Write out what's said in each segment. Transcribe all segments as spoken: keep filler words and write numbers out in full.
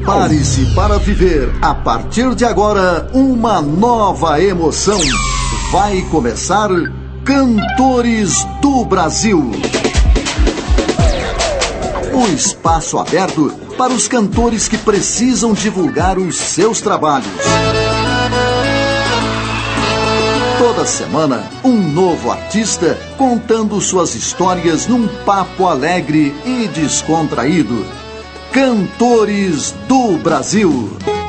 Prepare-se para viver, a partir de agora, uma nova emoção. Vai começar Cantores do Brasil. O espaço aberto para os cantores que precisam divulgar os seus trabalhos. Toda semana, um novo artista contando suas histórias num papo alegre e descontraído. Cantores do Brasil.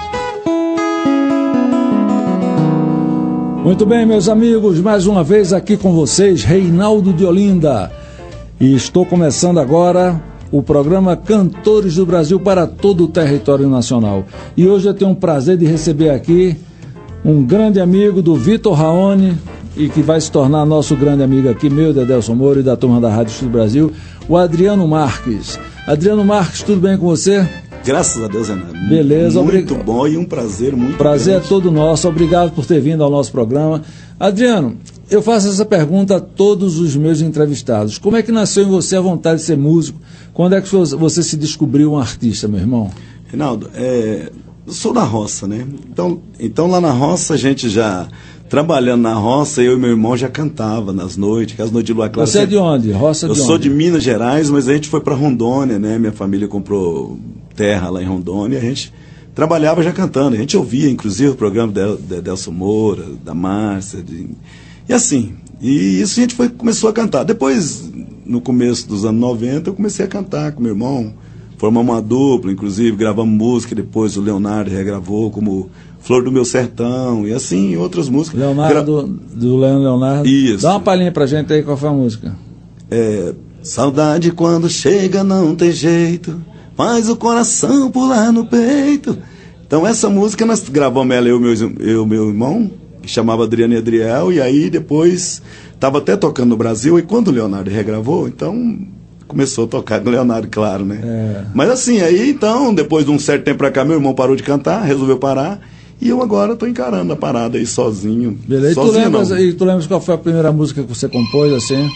Muito bem, meus amigos, mais uma vez aqui com vocês, Reinaldo de Olinda. E estou começando agora o programa Cantores do Brasil para todo o território nacional. E hoje eu tenho um prazer de receber aqui um grande amigo do Vitor Raoni, e que vai se tornar nosso grande amigo aqui, meu, de Adelson Moura e da turma da Rádio Sul do Brasil, o Adriano Marques. Adriano Marques, tudo bem com você? Graças a Deus, Renato. Beleza, muito obrig... bom e um prazer muito Prazer grande. é todo nosso, obrigado por ter vindo ao nosso programa. Adriano, eu faço essa pergunta a todos os meus entrevistados. Como é que nasceu em você a vontade de ser músico? Quando é que você se descobriu um artista, meu irmão? Reinaldo, é... eu sou da roça, né? Então, então lá na roça a gente já... Trabalhando na roça, eu e meu irmão já cantava nas noites, que as noites de lua clara. Você é de onde? Roça de onde? Eu sou de Minas Gerais, mas a gente foi para Rondônia, né? Minha família comprou terra lá em Rondônia, a gente trabalhava já cantando. A gente ouvia, inclusive, o programa de Adelson Moura, da Márcia, de... e assim. E isso a gente foi, começou a cantar. Depois, no começo dos anos noventa, eu comecei a cantar com meu irmão. Formamos uma dupla, inclusive, gravamos música, depois o Leonardo regravou como Flor do Meu Sertão, e assim, outras músicas. Leonardo, Gra... do Leandro Leonardo. Isso. Dá uma palhinha pra gente aí, qual foi a música? É, saudade quando chega não tem jeito, faz o coração pular no peito. Então essa música nós gravamos ela, eu e meu, eu, meu irmão, que chamava Adriano e Adriel, e aí depois estava até tocando no Brasil, e quando o Leonardo regravou, então... começou a tocar com o Leonardo, claro, né? É. Mas assim, aí então, depois de um certo tempo pra cá, meu irmão parou de cantar, resolveu parar, e eu agora tô encarando a parada aí sozinho. Beleza, sozinho, e, tu lembras, e tu lembras qual foi a primeira música que você compôs, assim?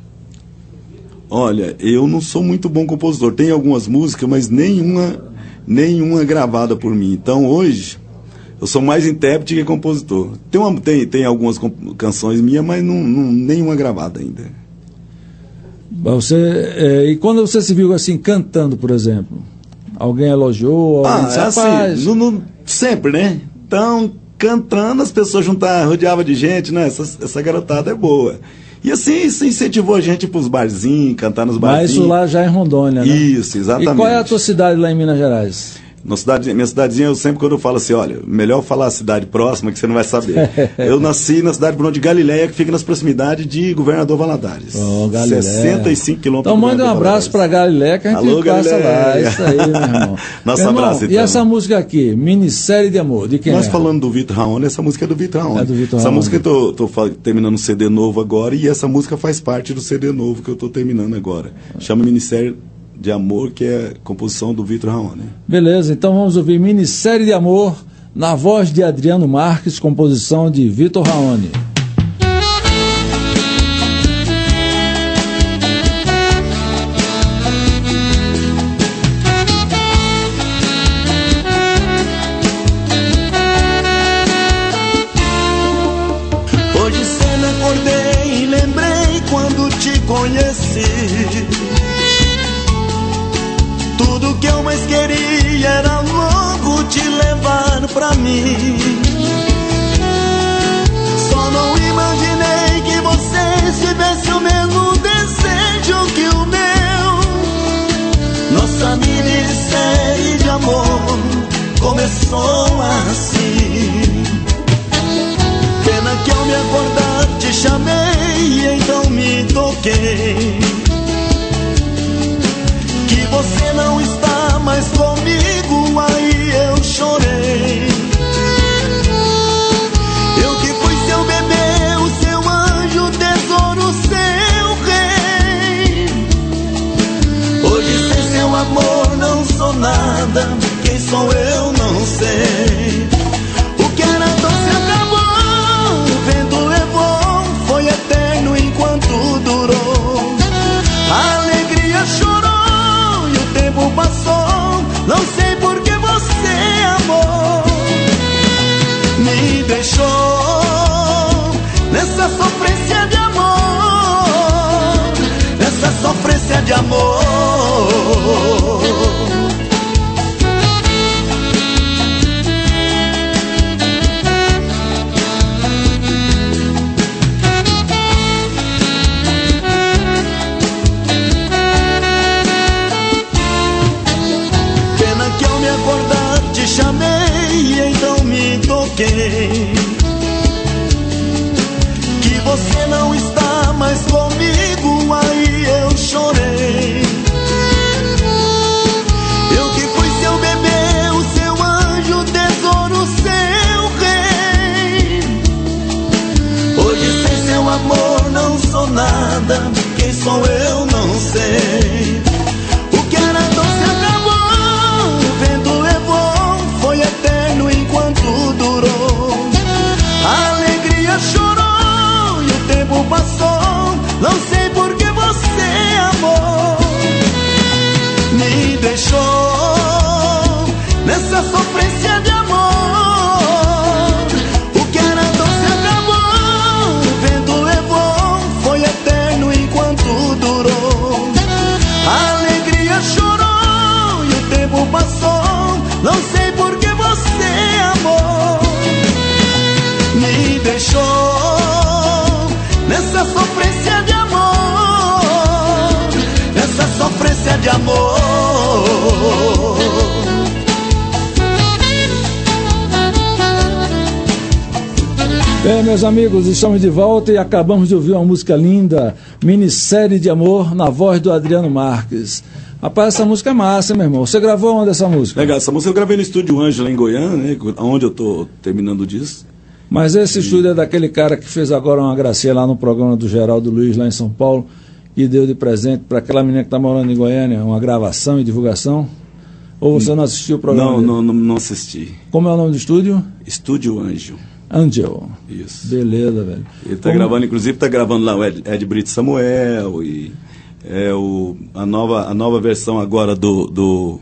Olha, eu não sou muito bom compositor, tem algumas músicas, mas nenhuma, nenhuma gravada por mim. Então hoje, eu sou mais intérprete que compositor. Tem, uma, tem, tem algumas canções minhas, mas não, não, nenhuma gravada ainda. Você, é, e quando você se viu assim, cantando, por exemplo, alguém elogiou? Alguém ah, disse, é assim, no, no, sempre, né? Então, cantando, as pessoas juntavam, rodeavam de gente, né? Essa, essa garotada é boa. E assim, isso incentivou a gente para os barzinhos, cantar nos barzinhos. Mas isso lá já é em Rondônia, né? Isso, exatamente. E qual é a tua cidade lá em Minas Gerais? Na cidade, minha cidadezinha, eu sempre quando eu falo assim, olha, melhor falar a cidade próxima que você não vai saber. Eu nasci na cidade de Galileia, que fica nas proximidades de Governador Valadares. Oh, Galileia. sessenta e cinco quilômetros. Então manda um abraço para Galileia, que a gente Alô, passa Galileia. lá. Isso aí, meu irmão. Nosso meu irmão, abraço, então. E essa música aqui, Minissérie de Amor, de quem Nós é? falando do Vitor Raoni, essa música é do Vitor Raoni. É do Vitor essa Raoni. música eu tô, tô terminando um C D novo agora, e essa música faz parte do C D novo que eu tô terminando agora. Chama Minissérie de Amor, que é a composição do Vitor Raoni. Beleza, então vamos ouvir Minissérie de Amor, na voz de Adriano Marques, composição de Vitor Raoni. Hoje cedo acordei e lembrei quando te conheci. Tudo que eu mais queria era logo te levar pra mim. Só não imaginei que você tivesse o mesmo desejo que o meu. Nossa minissérie de amor começou assim. Pena que ao me acordar te chamei e então me toquei. Que você não está mais comigo, aí eu chorei. Eu que fui seu bebê, o seu anjo, tesouro, seu rei. Hoje sem seu amor não sou nada, quem sou eu não sei. O que era doce acabou, o vento levou, foi eterno enquanto durou. A alegria chorou, passou, não sei por que você sofrência de amor. Pena que ao me acordar te chamei e então me toquei que você não está mais comigo, aí eu chorei. Eu que fui seu bebê, o seu anjo, tesouro, seu rei. Hoje sem seu amor não sou nada, quem sou eu não sei. O que era doce acabou, o vento levou, foi eterno enquanto durou. A alegria chorou e o tempo passou, não sei por que você amou. Me deixou nessa sofrência de amor. O que era doce acabou, o vento levou, foi eterno enquanto durou. A alegria chorou e o tempo passou, não sei por que você amou. Me deixou nessa sofrência de amor, nessa sofrência de amor. Bem, meus amigos, estamos de volta e acabamos de ouvir uma música linda, Minissérie de Amor, na voz do Adriano Marques. Rapaz, essa música é massa, meu irmão. Você gravou onde essa música? Legal, essa música eu gravei no Estúdio Anjo, lá em Goiânia, né, onde eu estou terminando o disco. Mas esse estúdio é daquele cara que fez agora uma gracinha lá no programa do Geraldo Luiz, lá em São Paulo, e deu de presente para aquela menina que está morando em Goiânia, uma gravação e divulgação? Ou você não assistiu o programa? Não, não, não, não assisti. Como é o nome do estúdio? Estúdio Anjo. Angel. Isso. Beleza, velho. Ele está Como... gravando, inclusive está gravando lá o Ed, Ed Brito Samuel e é, o, a, nova, a nova versão agora do, do,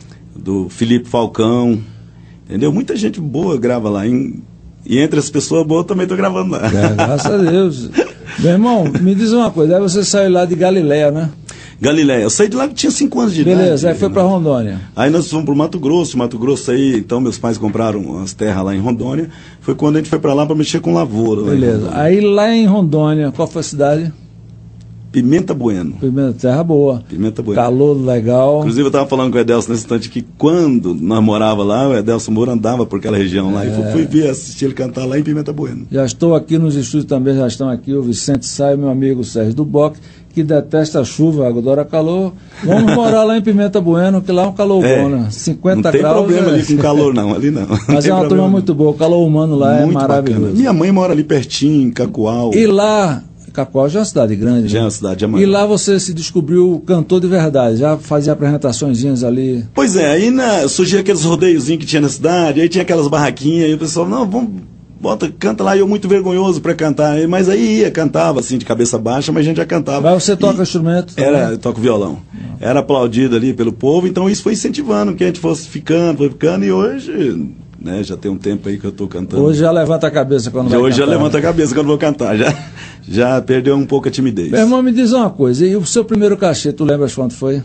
do Felipe Falcão. Entendeu? Muita gente boa grava lá. Em, e entre as pessoas boas também estou gravando lá. É, graças a Deus. Meu irmão, me diz uma coisa, aí você saiu lá de Galiléia, né? Galiléia, eu saí de lá que tinha cinco anos de Beleza, idade. Beleza, aí foi né? para Rondônia. Aí nós fomos para o Mato Grosso, Mato Grosso aí, então meus pais compraram umas terras lá em Rondônia. Foi quando a gente foi para lá para mexer com lavoura. Beleza, lá aí lá em Rondônia, qual foi a cidade? Pimenta Bueno. Pimenta, terra boa. Pimenta Bueno. Calor legal. Inclusive eu estava falando com o Edelson nesse instante que quando nós morava lá, o Edelson Moura andava por aquela região lá. É. E fui, fui ver, assistir ele cantar lá em Pimenta Bueno. Já estou aqui nos estúdios também, já estão aqui o Vicente Saio, meu amigo Sérgio Duboc, que detesta a chuva, adora calor. Vamos morar lá em Pimenta Bueno, que lá é um calor é, bom, né? cinquenta graus. Não tem problema é... ali com calor não, ali não. não Mas é uma turma muito boa, o calor humano lá muito é maravilhoso. Bacana. Minha mãe mora ali pertinho, em Cacoal. E lá... Cacoal já é uma cidade grande. Já é né? uma cidade maior. E lá você se descobriu cantor de verdade, já fazia apresentaçõezinhas ali. Pois é, aí na, surgia aqueles rodeiozinhos que tinha na cidade, aí tinha aquelas barraquinhas, e o pessoal, não, vamos, bota, canta lá, e eu muito vergonhoso para cantar, mas aí ia, cantava assim, de cabeça baixa, mas a gente já cantava. Mas você toca e instrumento? Era, também? eu toco violão. Não. Era aplaudido ali pelo povo, então isso foi incentivando que a gente fosse ficando, foi ficando, e hoje... Né, já tem um tempo aí que eu estou cantando. Hoje já levanta a cabeça quando já, vai hoje cantar. Hoje já levanta a cabeça quando vou cantar. Já, já perdeu um pouco a timidez. Meu irmão, me diz uma coisa. E o seu primeiro cachê, tu lembras quanto foi?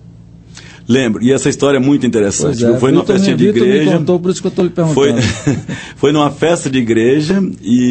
Lembro. E essa história é muito interessante. É, foi numa festinha de igreja. Me contou, por isso que eu estou lhe perguntando. Foi, foi numa festa de igreja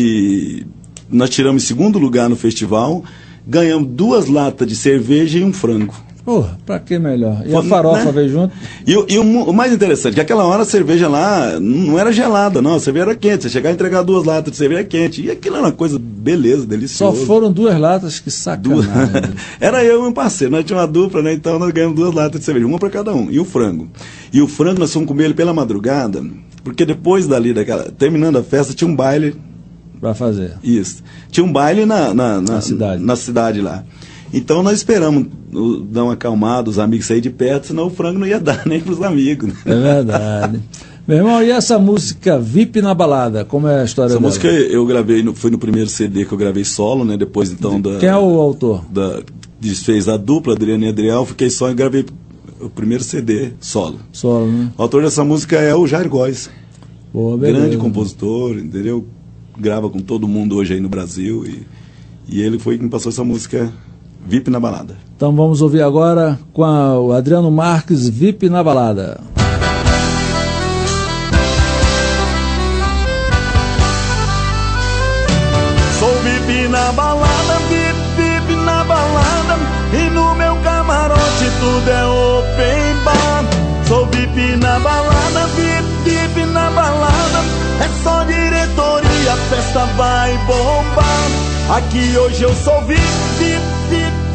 e nós tiramos segundo lugar no festival. Ganhamos duas latas de cerveja e um frango. Porra, pra que melhor? E a farofa né? veio junto? E, e o, o mais interessante, que aquela hora a cerveja lá não era gelada, não, a cerveja era quente. Você chegar e entregar duas latas de cerveja quente. E aquilo era uma coisa, beleza, deliciosa. Só foram duas latas, que sacanagem. Duas... era eu e um parceiro, nós tínhamos uma dupla, né? Então nós ganhamos duas latas de cerveja, uma para cada um. E o frango. E o frango nós fomos comer ele pela madrugada, porque depois dali, daquela, terminando a festa, tinha um baile. Para fazer. Isso. Tinha um baile na, na, na, na cidade. na cidade lá. Então nós esperamos uh, dar uma acalmada, os amigos saírem de perto, senão o frango não ia dar nem para os amigos. Né? É verdade. Meu irmão, e essa música V I P na Balada, como é a história essa dela? Essa música eu gravei, no, foi no primeiro C D que eu gravei solo, né? Depois então da... Quem é o autor? Da, desfez a dupla, Adriano e Adriel, fiquei só e gravei o primeiro C D solo. Solo, né? O autor dessa música é o Jair Góes. Boa, grande compositor, entendeu? Grava com todo mundo hoje aí no Brasil e, e ele foi quem passou essa música V I P na balada. Então vamos ouvir agora com a, o Adriano Marques, V I P na balada. Sou V I P na balada, V I P, V I P na balada, e no meu camarote tudo é open bar. Sou V I P na balada, V I P, V I P na balada, é só diretoria, a festa vai bombar. Aqui hoje eu sou V I P, V I P, V I P.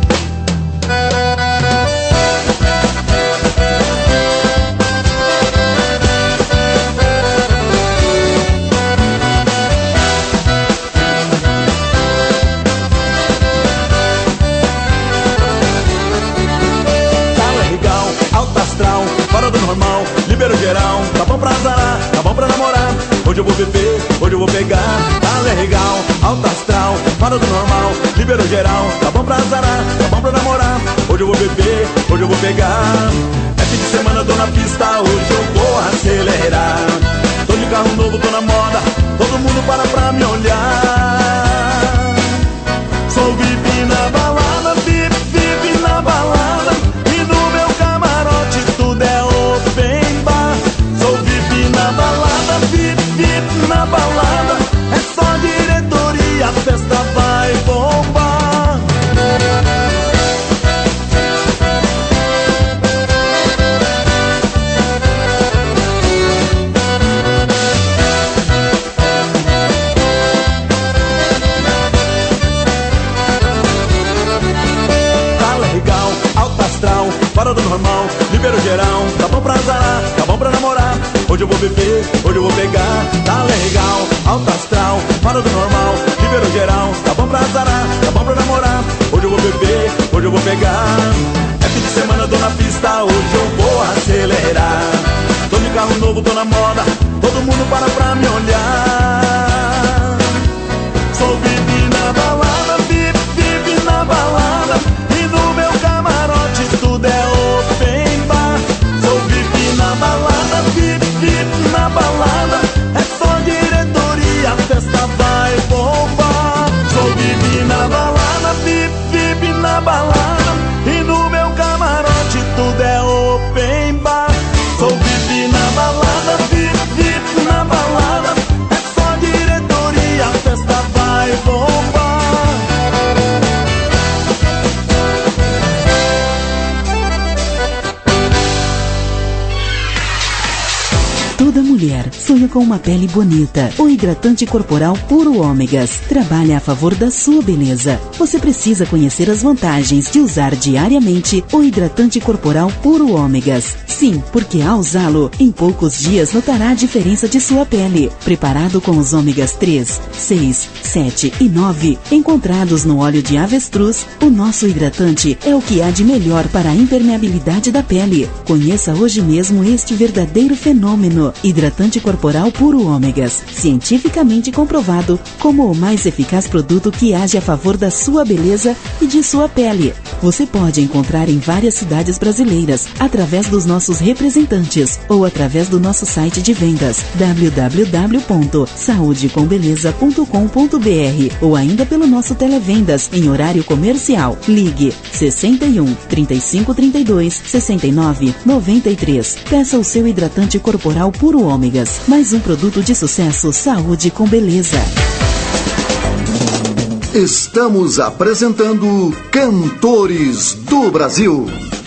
Fora do normal, libero geral, tá bom pra azarar, tá bom pra namorar. Hoje eu vou beber, hoje eu vou pegar, tá legal, alto astral, fora do normal, libero geral, tá bom pra azarar, tá bom pra namorar. Hoje eu vou beber, hoje eu vou pegar. É fim de semana, tô na pista, hoje eu vou acelerar. Tô de carro novo, tô na moda, todo mundo para pra me olhar. Sou V I P na balada, V I P, V I P na balada, e no meu camarote tudo é open bar. Sou V I P na balada, V I P, V I P na balada, é só diretoria, a festa vai bombar. Fora do normal, libero geral, tá bom pra azarar, tá bom pra namorar. Hoje eu vou beber, hoje eu vou pegar, tá legal, alto astral, fora do normal, libero geral, tá bom pra azarar, tá bom pra namorar. Hoje eu vou beber, hoje eu vou pegar. É fim de semana, tô na pista, hoje eu vou acelerar. Tô de carro novo, tô na moda, todo mundo para pra me olhar. Sou V I P na balada, V I P, V I P na balada, e no meu camarote tudo é open bar. Sou V I P na balada, V I P, V I P na balada, é só diretoria, a festa vai bombar. Sou V I P na balada, V I P, V I P na balada, e no meu camarote tudo é open bar. Sou V I P na balada, V I P, V I P na balada, é só diretoria, a festa vai bombar. Toda mulher sonha com uma pele bonita. O hidratante corporal Puro Ômegas trabalha a favor da sua beleza. Você precisa conhecer as vantagens de usar diariamente o hidratante corporal Puro Ômegas. Sim, porque ao usá-lo, em poucos dias notará a diferença de sua pele. Preparado com os ômegas três, seis, sete e nove, encontrados no óleo de avestruz, o nosso hidratante é o que há de melhor para a impermeabilidade da pele. Conheça hoje mesmo este verdadeiro fenômeno. Hidratante corporal Puro Ômegas, cientificamente comprovado como o mais eficaz produto que age a favor da sua beleza e de sua pele. Você pode encontrar em várias cidades brasileiras, através dos nossos representantes ou através do nosso site de vendas w w w ponto saúde com beleza ponto com ponto b r ou ainda pelo nosso televendas em horário comercial. Ligue sessenta e um, trinta e cinco, trinta e dois, sessenta e nove, noventa e três. Peça o seu hidratante corporal Puro Ômegas, mais um produto de sucesso Saúde com Beleza. Estamos apresentando Cantores do Brasil.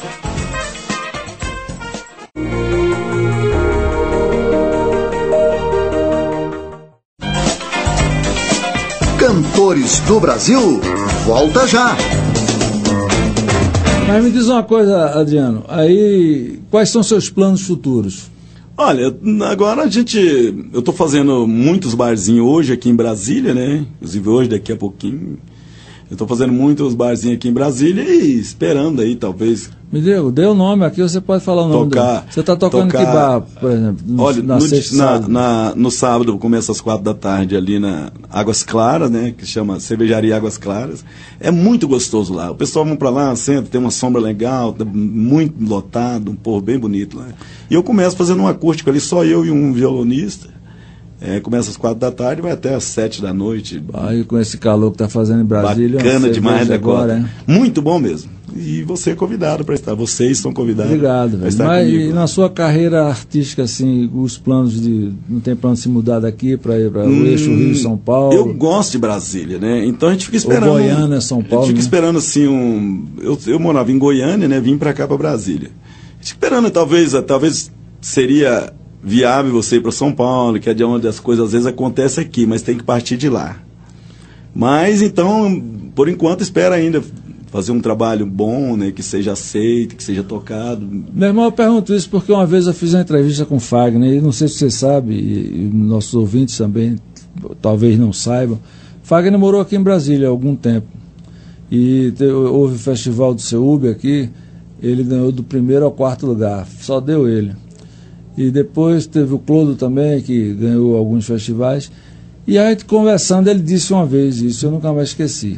Cantores do Brasil, volta já. Mas me diz uma coisa, Adriano, aí quais são seus planos futuros? Olha, agora a gente, eu estou fazendo muitos barzinhos hoje aqui em Brasília, né? Inclusive hoje, daqui a pouquinho, eu estou fazendo muitos barzinhos aqui em Brasília e esperando aí, talvez... Me diga, dê o nome aqui, você pode falar o nome tocar, dele. Você está tocando tocar, que bar, por exemplo? No, olha, na no, sexta, na, sábado. Na, no sábado, começa às quatro da tarde ali na Águas Claras, né? Que chama Cervejaria Águas Claras. É muito gostoso lá. O pessoal vai para lá, senta, tem uma sombra legal, muito lotado, um povo bem bonito lá. E eu começo fazendo um acústico ali, só eu e um violonista. É, começa às quatro da tarde e vai até às sete da noite. Aí com esse calor que está fazendo em Brasília. Bacana demais, né, agora, hein? Muito bom mesmo. E você é convidado para estar. Vocês são convidados. Obrigado, velho. Mas e na sua carreira artística, assim, os planos de. Não tem plano de se mudar daqui para ir para hum, o eixo Rio São Paulo? Eu gosto de Brasília, né? Então a gente fica esperando. Ou Goiânia, São Paulo. A gente fica né? esperando assim um. Eu, eu morava em Goiânia, né? Vim para cá, para Brasília. A gente esperando, talvez, talvez seria viável você ir para São Paulo, que é de onde as coisas às vezes acontecem aqui, mas tem que partir de lá. Mas então, por enquanto, espera ainda fazer um trabalho bom, né, que seja aceito, que seja tocado. Meu irmão, eu pergunto isso porque uma vez eu fiz uma entrevista com o Fagner, e não sei se você sabe, e, e nossos ouvintes também talvez não saibam. Fagner morou aqui em Brasília há algum tempo. E te, houve o festival do Seúbe aqui, ele ganhou do primeiro ao quarto lugar, só deu ele. E depois teve o Clodo também, que ganhou alguns festivais. E aí, conversando, ele disse uma vez, isso eu nunca mais esqueci,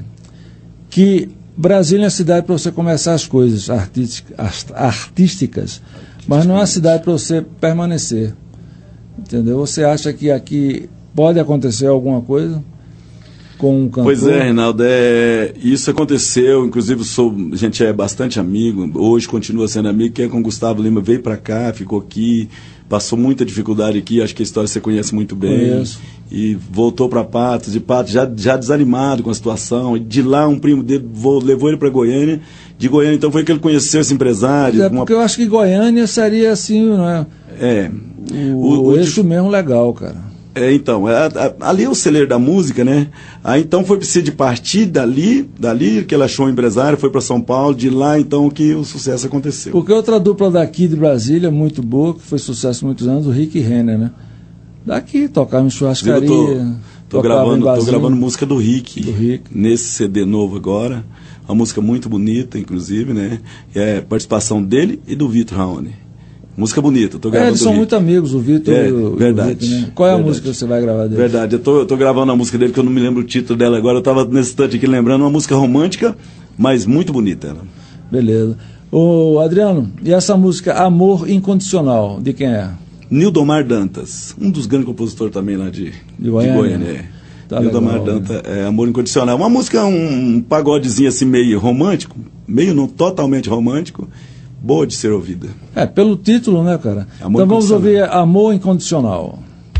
que Brasília é a cidade para você começar as coisas artística, artísticas, mas não é a cidade para você permanecer. Entendeu? Você acha que aqui pode acontecer alguma coisa com um cantor? Pois é, Reinaldo, é, isso aconteceu, inclusive sou, a gente é bastante amigo, hoje continua sendo amigo, que é com o Gustavo Lima, veio para cá, ficou aqui, passou muita dificuldade aqui, acho que a história você conhece muito bem. Conheço. E voltou para Patos, de Patos já, já desanimado com a situação, e de lá um primo dele vou, levou ele para Goiânia, de Goiânia então foi que ele conheceu esse empresário. É porque uma... eu acho que Goiânia seria assim, não é? É. O, o, o eixo mesmo legal, cara. É, então, é, é, ali é o celeiro da música, né? Aí então foi preciso de partir dali, dali que ele achou um empresário, foi para São Paulo, de lá então que o sucesso aconteceu. Porque outra dupla daqui de Brasília, muito boa, que foi sucesso há muitos anos, o Rick e Renner, né? Daqui, tocava em churrascaria. Eu tô, tô, gravando, tô gravando música do Rick, do Rick, nesse C D novo agora. Uma música muito bonita, inclusive, né? É participação dele e do Vitor Raoni. Música bonita, tô gravando. É, eles são muito amigos, o Vitor é, e o verdade, Rick, né? Qual é verdade. a música que você vai gravar dele? Verdade, eu tô, eu tô gravando a música dele, que eu não me lembro o título dela agora, eu tava nesse instante aqui lembrando, uma música romântica, mas muito bonita ela. Beleza. Ô, Adriano, e essa música Amor Incondicional, de quem é? Nildomar Dantas, um dos grandes compositores também lá de, de Goiânia. De Goiânia é. Tá Nildomar legal, Dantas, é, Amor Incondicional. Uma música, um, um pagodezinho assim meio romântico, meio não totalmente romântico, boa de ser ouvida. É, pelo título, né, cara? Amor então vamos ouvir Amor Incondicional.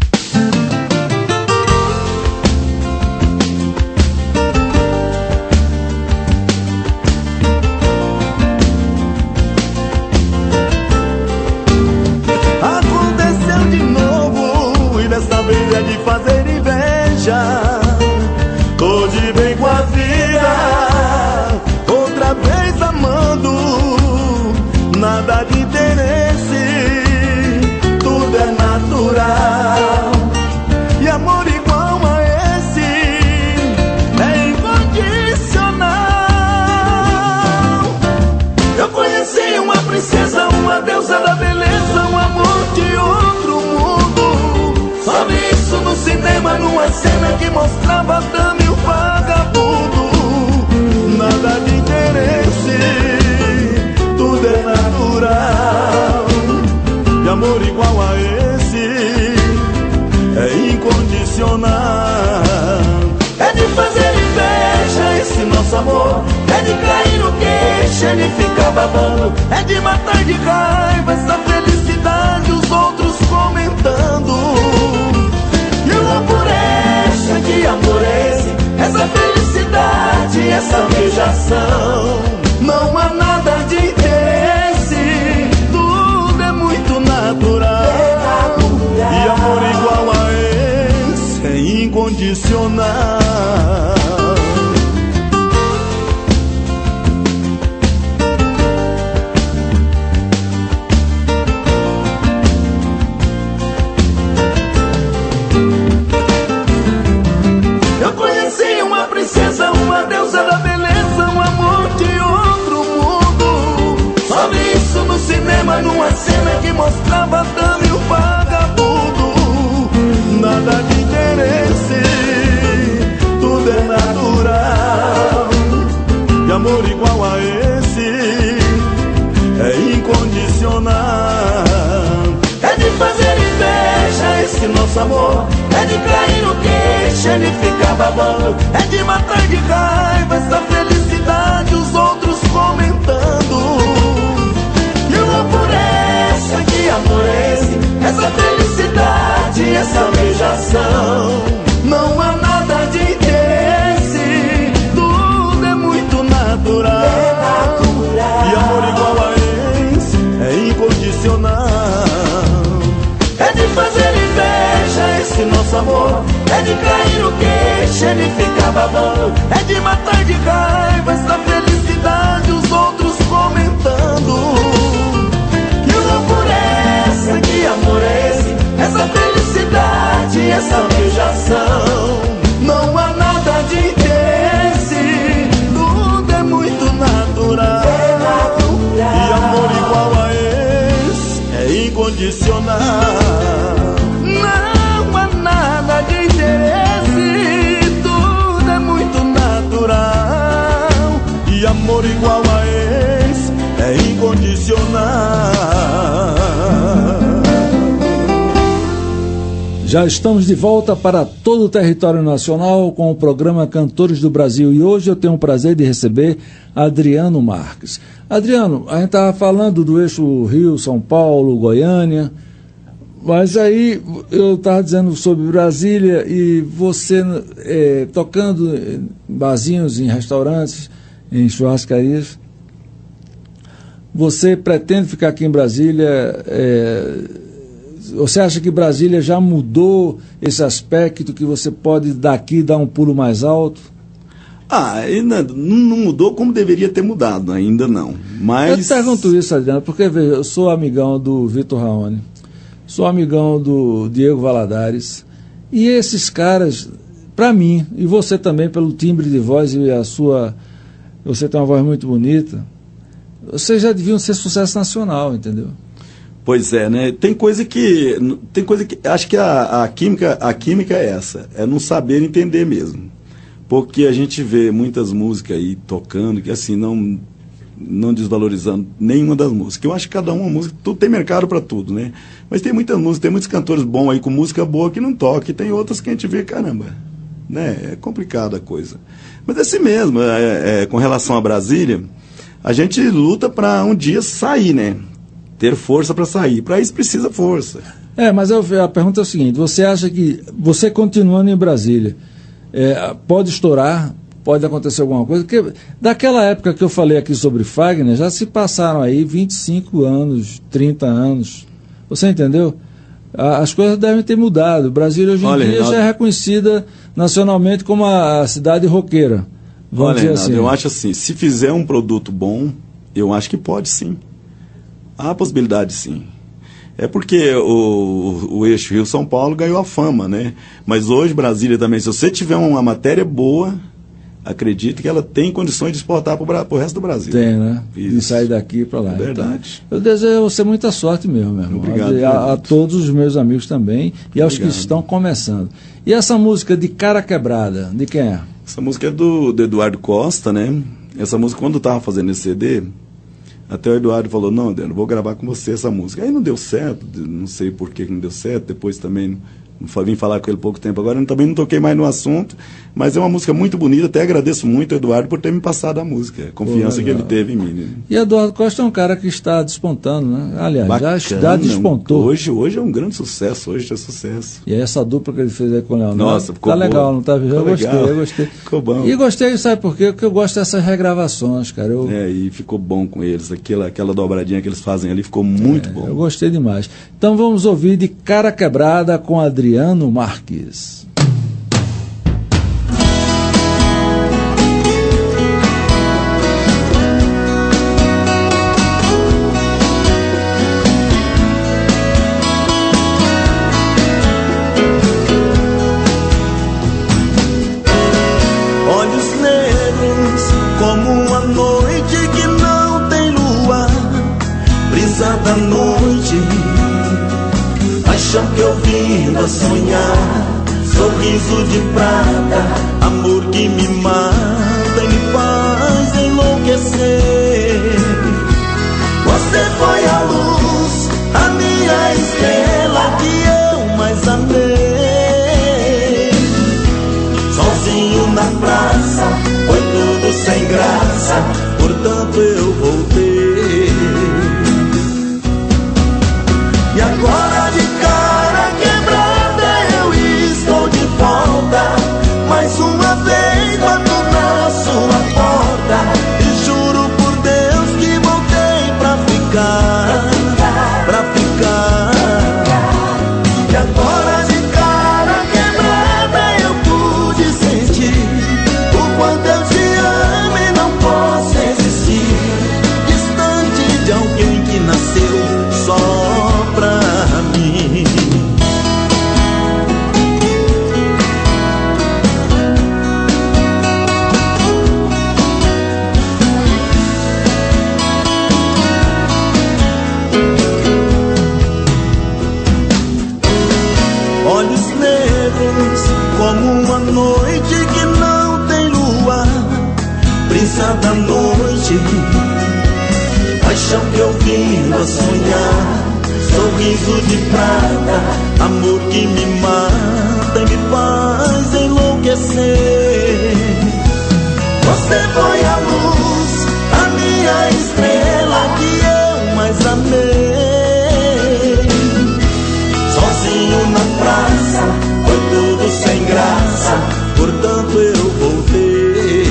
Aconteceu de novo e dessa vez é de fazer inveja. Tô de bem com a vida, outra vez amando, nada de interesse, tudo é natural. E amor igual a esse é incondicional. Eu conheci uma princesa, uma deusa da beleza, um amor de outro mundo. Só vi isso no cinema, numa cena que mostrava a dama e o vagabundo. Nada de interesse, tudo é natural. E amor igual a esse é incondicional. É de fazer inveja esse nosso amor, é de cair no queixo, é de ficar babando, é de matar de raiva essa felicidade, os outros comentando. E loucura que amor é esse, essa felicidade, essa beijação. Não há nada de interesse, tudo é muito natural. E amor igual a esse é incondicional. Eu conheci uma princesa, uma deusa da beleza, um amor de outro mundo. Só vi isso no cinema, numa cena que mostrava a dama e o vagabundo. Nada de interesse, tudo é natural. E amor igual a esse é incondicional. É de fazer inveja esse nosso amor. É de cair no queixo, ele fica babando. É de matar de raiva essa felicidade, os outros comentando. E o amor é essa, que amor é esse? Essa felicidade, essa beijação. Não há nada de interesse, tudo é muito natural. É natural. E amor igual a esse é incondicional. É de fazer inveja esse nosso amor. É de cair no queixo, ele fica babando. É de matar de raiva essa felicidade, os outros comentando. E o amor é essa, que amor é esse? Essa felicidade, essa beijação. Não há nada de interesse, tudo é muito natural. É natural. E amor igual a esse é incondicional. Não há nada de interesse, tudo é muito natural. E amor igual a esse é incondicional. Já estamos de volta para todo o território nacional com o programa Cantores do Brasil e hoje eu tenho o prazer de receber Adriano Marques. Adriano, a gente estava falando do eixo Rio, São Paulo, Goiânia, mas aí eu estava dizendo sobre Brasília e você é, tocando em barzinhos, em restaurantes, em churrascarias. Você pretende ficar aqui em Brasília? É, Você acha que Brasília já mudou esse aspecto, que você pode daqui dar um pulo mais alto? Ah, ainda não mudou como deveria ter mudado, ainda não. Mas... Eu te pergunto isso, Adriano, porque veja, eu sou amigão do Vitor Raoni, sou amigão do Diego Valadares, e esses caras, para mim, e você também pelo timbre de voz e a sua... Você tem uma voz muito bonita, vocês já deviam ser sucesso nacional, entendeu? Pois é, né? Tem coisa que. Tem coisa que. Acho que a, a, química, a química é essa, é não saber entender mesmo. Porque a gente vê muitas músicas aí tocando, que assim, não, não desvalorizando nenhuma das músicas. Eu acho que cada uma música, tudo tem mercado para tudo, né? Mas tem muita música, tem muitos cantores bons aí com música boa que não tocam, e tem outras que a gente vê, caramba, né? É complicada a coisa. Mas é assim mesmo, é, é, com relação a Brasília, a gente luta para um dia sair, né? Ter força para sair. Para isso precisa força. É, mas eu, a pergunta é o seguinte, você acha que você continuando em Brasília, é, pode estourar, pode acontecer alguma coisa? Porque daquela época que eu falei aqui sobre Fagner, já se passaram aí vinte e cinco anos, trinta anos. Você entendeu? As coisas devem ter mudado. Brasília hoje em Olha, dia Reinaldo, já é reconhecida nacionalmente como a cidade roqueira. Vamos Olha, dizer Reinaldo, assim. eu acho assim, se fizer um produto bom, eu acho que pode sim. Há possibilidade, sim. É porque o, o eixo Rio-São Paulo ganhou a fama, né? Mas hoje, Brasília também, se você tiver uma matéria boa, acredito que ela tem condições de exportar para o resto do Brasil. Tem, né? Isso. E sair daqui para lá. É verdade. Então, eu desejo você muita sorte mesmo, meu irmão. Obrigado. A, a todos os meus amigos também e aos Obrigado. que estão começando. E essa música de Cara Quebrada, de quem é? Essa música é do, do Eduardo Costa, né? Essa música, quando eu estava fazendo esse C D... Até o Eduardo falou, não, Adriano, vou gravar com você essa música. Aí não deu certo, não sei por que não deu certo, depois também não, vim falar com ele pouco tempo agora, eu também não toquei mais no assunto, mas é uma música muito bonita, até agradeço muito ao Eduardo por ter me passado a música, a confiança Pô, que ele teve em mim. Né? E Eduardo Costa é um cara que está despontando, né? Aliás, Bacana, já, já despontou. Hoje, hoje é um grande sucesso, hoje é sucesso. E aí essa dupla que ele fez aí com o Leonardo, Nossa, ficou tá boa. legal, não tá? Eu gostei, legal. eu gostei. Ficou bom. E gostei, sabe por quê? Porque eu gosto dessas regravações, cara. Eu... É, e ficou bom com eles, aquela, aquela dobradinha que eles fazem ali, ficou muito é, bom. Eu gostei demais. Então vamos ouvir de Cara Quebrada com Adriano Marques. Olhos negros como uma noite que não tem lua, brisa da noite, paixão que eu vim a sonhar, sorriso de prata, amor que me mata e me faz enlouquecer. Você foi a luz, a minha estrela que eu mais amei. ti. Paixão que eu vim a sonhar, sorriso de prata, amor que me mata e me faz enlouquecer. Você foi a luz, a minha estrela que eu mais amei. Sozinho na praça, foi tudo sem graça, portanto eu voltei.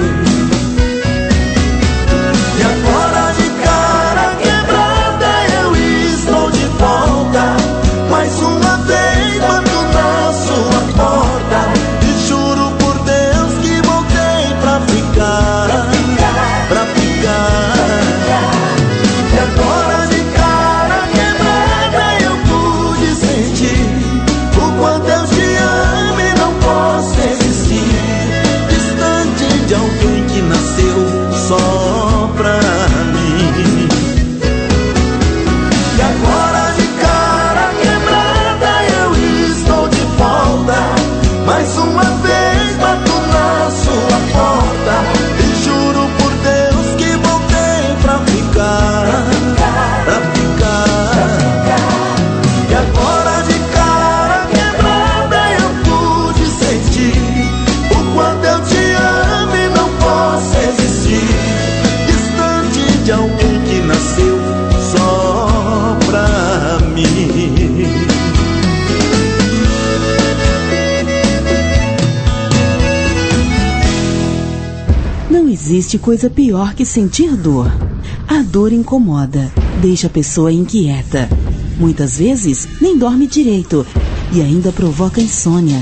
E agora de cara quebrada eu estou de volta, mais uma vez bato na sua porta e juro por Deus que voltei pra ficar, pra ficar. E agora de cara quebrada eu pude sentir o quanto eu te amo e não posso existir distante de alguém que nasceu só pra mim. E agora de cara quebrada eu estou de volta, mais uma vez bato na sua porta e juro por Deus que voltei pra ficar, pra ficar. E agora de cara quebrada eu pude sentir o quanto eu te amo e não posso existir distante de alguém que nasceu só pra mim. Não existe coisa pior que sentir dor. A dor incomoda, deixa a pessoa inquieta. Muitas vezes nem dorme direito e ainda provoca insônia.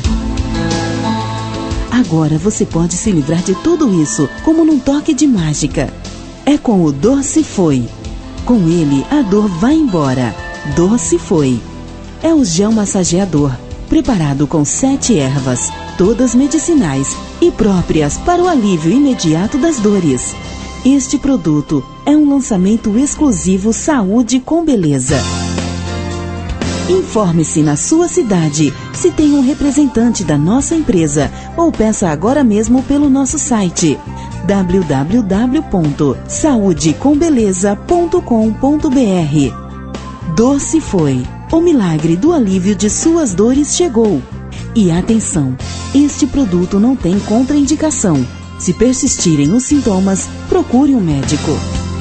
Agora você pode se livrar de tudo isso como num toque de mágica. É com o Dor Se Foi. Com ele, a dor vai embora. Dor Se Foi. É o gel massageador, preparado com sete ervas, todas medicinais e próprias para o alívio imediato das dores. Este produto é um lançamento exclusivo Saúde com Beleza. Informe-se na sua cidade se tem um representante da nossa empresa ou peça agora mesmo pelo nosso site w w w ponto saúde com beleza ponto com ponto b r. Dor Se Foi. O milagre do alívio de suas dores chegou. E atenção, este produto não tem contraindicação. Se persistirem os sintomas, procure um médico.